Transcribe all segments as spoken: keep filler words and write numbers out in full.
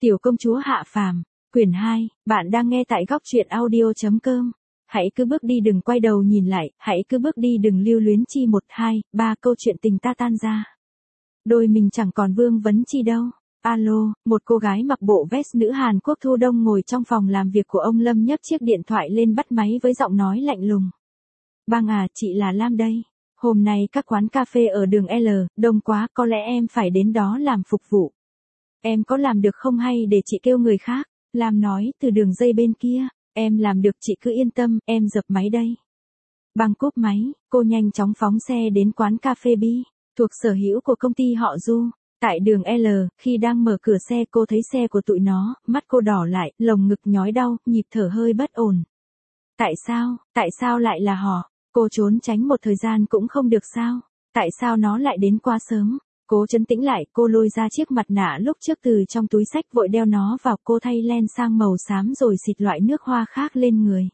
Tiểu công chúa hạ phàm, quyển hai, bạn đang nghe tại góc truyện audio.com. Hãy cứ bước đi đừng quay đầu nhìn lại, hãy cứ bước đi đừng lưu luyến chi một hai, ba câu chuyện tình ta tan ra. Đôi mình chẳng còn vương vấn chi đâu. Alo, một cô gái mặc bộ vest nữ Hàn Quốc thu đông ngồi trong phòng làm việc của ông Lâm nhấc chiếc điện thoại lên bắt máy với giọng nói lạnh lùng. Bang à, chị là Lam đây. Hôm nay các quán cà phê ở đường L, đông quá, có lẽ em phải đến đó làm phục vụ. Em có làm được không hay để chị kêu người khác? Lam nói từ đường dây bên kia. Em làm được chị cứ yên tâm, em dập máy đây. Bang cúp máy, cô nhanh chóng phóng xe đến quán cà phê B, thuộc sở hữu của công ty họ Du. Tại đường L, khi đang mở cửa xe cô thấy xe của tụi nó, mắt cô đỏ lại, lồng ngực nhói đau, nhịp thở hơi bất ổn. Tại sao, tại sao lại là họ? Cô trốn tránh một thời gian cũng không được sao? Tại sao nó lại đến quá sớm? Cố trấn tĩnh lại, cô lôi ra chiếc mặt nạ lúc trước từ trong túi xách vội đeo nó vào, cô thay len sang màu xám rồi xịt loại nước hoa khác lên người.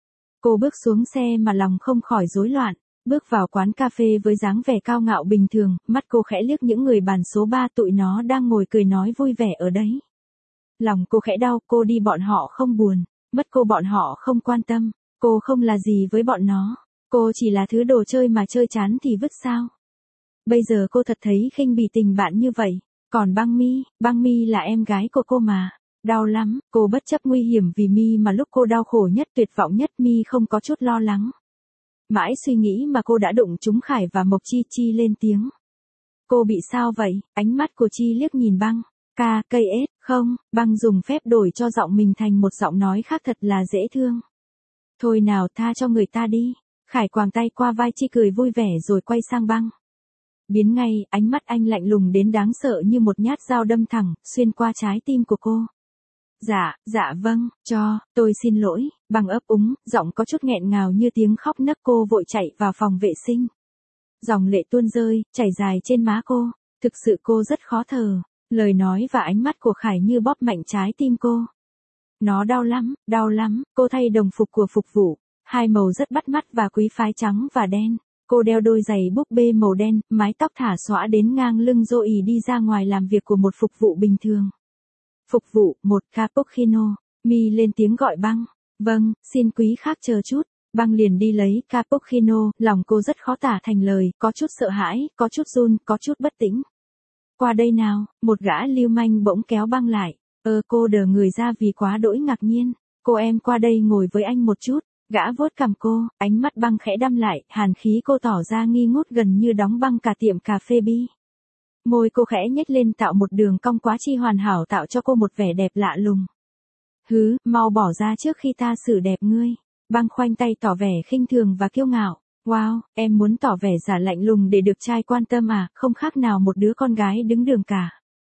Cô bước xuống xe mà lòng không khỏi rối loạn, bước vào quán cà phê với dáng vẻ cao ngạo bình thường, mắt cô khẽ liếc những người bàn số ba tụi nó đang ngồi cười nói vui vẻ ở đấy. Lòng cô khẽ đau, cô đi bọn họ không buồn, mất cô bọn họ không quan tâm, cô không là gì với bọn nó, cô chỉ là thứ đồ chơi mà chơi chán thì vứt sao. Bây giờ cô thật thấy khinh bỉ tình bạn như vậy, còn Băng Mi, Băng Mi là em gái của cô mà, đau lắm, cô bất chấp nguy hiểm vì Mi mà lúc cô đau khổ nhất tuyệt vọng nhất Mi không có chút lo lắng. Mãi suy nghĩ mà cô đã đụng trúng Khải và Mộc Chi. Chi lên tiếng. Cô bị sao vậy? Ánh mắt của Chi liếc nhìn Băng, ca, cây ết, không, Băng dùng phép đổi cho giọng mình thành một giọng nói khác thật là dễ thương. Thôi nào tha cho người ta đi, Khải quàng tay qua vai Chi cười vui vẻ rồi quay sang Băng. Biến ngay, ánh mắt anh lạnh lùng đến đáng sợ như một nhát dao đâm thẳng, xuyên qua trái tim của cô. Dạ, dạ vâng, cho, tôi xin lỗi, Băng ấp úng, giọng có chút nghẹn ngào như tiếng khóc nấc. Cô vội chạy vào phòng vệ sinh. Dòng lệ tuôn rơi, chảy dài trên má cô, thực sự cô rất khó thở, lời nói và ánh mắt của Khải như bóp mạnh trái tim cô. Nó đau lắm, đau lắm, cô thay đồng phục của phục vụ, hai màu rất bắt mắt và quý phái trắng và đen. Cô đeo đôi giày búp bê màu đen, mái tóc thả xõa đến ngang lưng rồi đi ra ngoài làm việc của một phục vụ bình thường. Phục vụ, một cappuccino. Mi lên tiếng gọi Băng. Vâng, xin quý khác chờ chút. Băng liền đi lấy cappuccino, lòng cô rất khó tả thành lời, có chút sợ hãi, có chút run, có chút bất tĩnh. Qua đây nào, một gã lưu manh bỗng kéo Băng lại. Ơ cô đờ người ra vì quá đỗi ngạc nhiên. Cô em qua đây ngồi với anh một chút. Gã vuốt cằm cô, ánh mắt Băng khẽ đăm lại, hàn khí cô tỏ ra nghi ngút gần như đóng băng cả tiệm cà phê B. Môi cô khẽ nhếch lên tạo một đường cong quá chi hoàn hảo tạo cho cô một vẻ đẹp lạ lùng. Hứ, mau bỏ ra trước khi ta xử đẹp ngươi. Băng khoanh tay tỏ vẻ khinh thường và kiêu ngạo. Wow, em muốn tỏ vẻ giả lạnh lùng để được trai quan tâm à, không khác nào một đứa con gái đứng đường cả.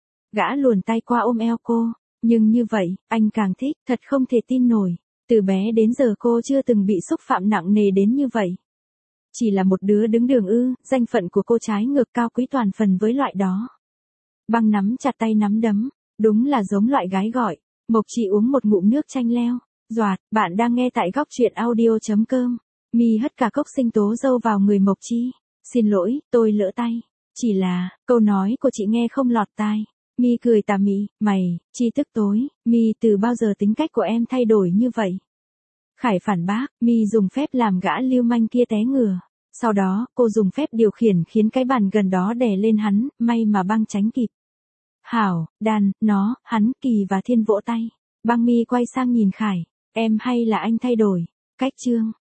Gã luồn tay qua ôm eo cô, nhưng như vậy, anh càng thích, thật không thể tin nổi. Từ bé đến giờ cô chưa từng bị xúc phạm nặng nề đến như vậy. Chỉ là một đứa đứng đường ư, danh phận của cô trái ngược cao quý toàn phần với loại đó. Băng nắm chặt tay nắm đấm, đúng là giống loại gái gọi. Mộc Chi uống một ngụm nước chanh leo. Doạt, bạn đang nghe tại góc truyện audio.com. Mi hất cả cốc sinh tố dâu vào người Mộc Chi. Xin lỗi, tôi lỡ tay. Chỉ là, câu nói của chị nghe không lọt tai. Mi cười tà mị, mày, Chi tức tối, Mi từ bao giờ tính cách của em thay đổi như vậy? Khải phản bác, Mi dùng phép làm gã lưu manh kia té ngửa. Sau đó, cô dùng phép điều khiển khiến cái bàn gần đó đè lên hắn, may mà Băng tránh kịp. Hảo, đàn, nó, hắn, Kỳ và Thiên vỗ tay. Băng Mi quay sang nhìn Khải, em hay là anh thay đổi? Cách chương,